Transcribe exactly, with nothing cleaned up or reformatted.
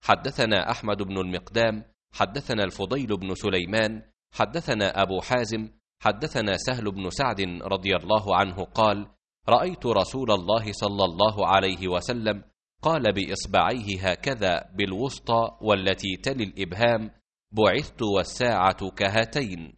حدثنا أحمد بن المقدام حدثنا الفضيل بن سليمان حدثنا أبو حازم حدثنا سهل بن سعد رضي الله عنه قال: رأيت رسول الله صلى الله عليه وسلم قال بإصبعيه هكذا بالوسطى والتي تلي الإبهام: بعثت والساعة كهاتين.